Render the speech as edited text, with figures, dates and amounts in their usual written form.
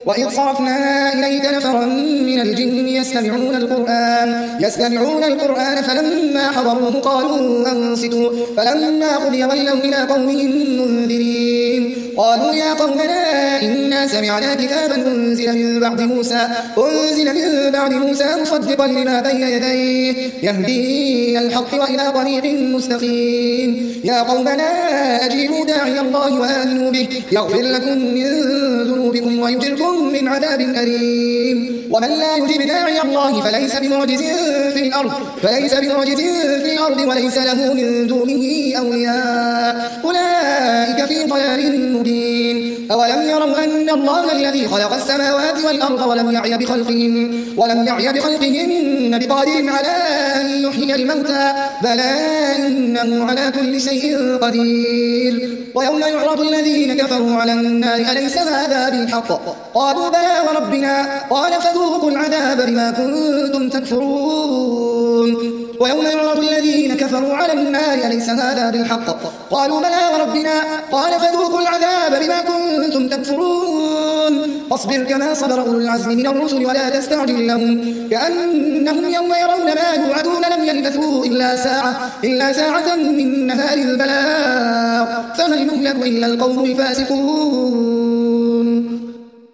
وإذ صرفنا إليك نفرا من الجن يستمعون القرآن فلما حضروه قالوا أنصتوا فلما قضي ولوا إلى قومهم منذرين قالوا يا قومنا إنا سمعنا كتابا أنزل من بعد موسى مصدقا لما بين يديه يهدي إلى الحق وإلى طريق مستقيم يا قومنا أجيبوا داعي الله وآمنوا به يغفر لكم من ذنوبكم ويجركم من عذاب أليم ومن لا يجب داعي الله فليس بمعجز في الأرض وليس له من دونه أولياء أولئك في ضلال مبين أولم يروا أن الله الذي خلق السماوات والأرض ولم يعي بخلقهن بقادر على أن يحيي الموتى بلى إنه على كل شيء قدير ويوم يعرض الذين كفروا على النار أليس هذا بالحق قالوا بلى وربنا قال فذوقوا العذاب بما كنتم تكفرون ويوم يعرض الذين كفروا على النار أليس هذا بالحق قالوا بلى وربنا قال فذوقوا العذاب بما كنتم تكفرون فاصبر كما صبر أولو العزم من الرسل ولا تستعجل لهم كأنهم يوم يرون ما يوعدون لم يلبثوا إلا ساعة من نهار البلاغ فهل يهلك إلا القوم الفاسقون.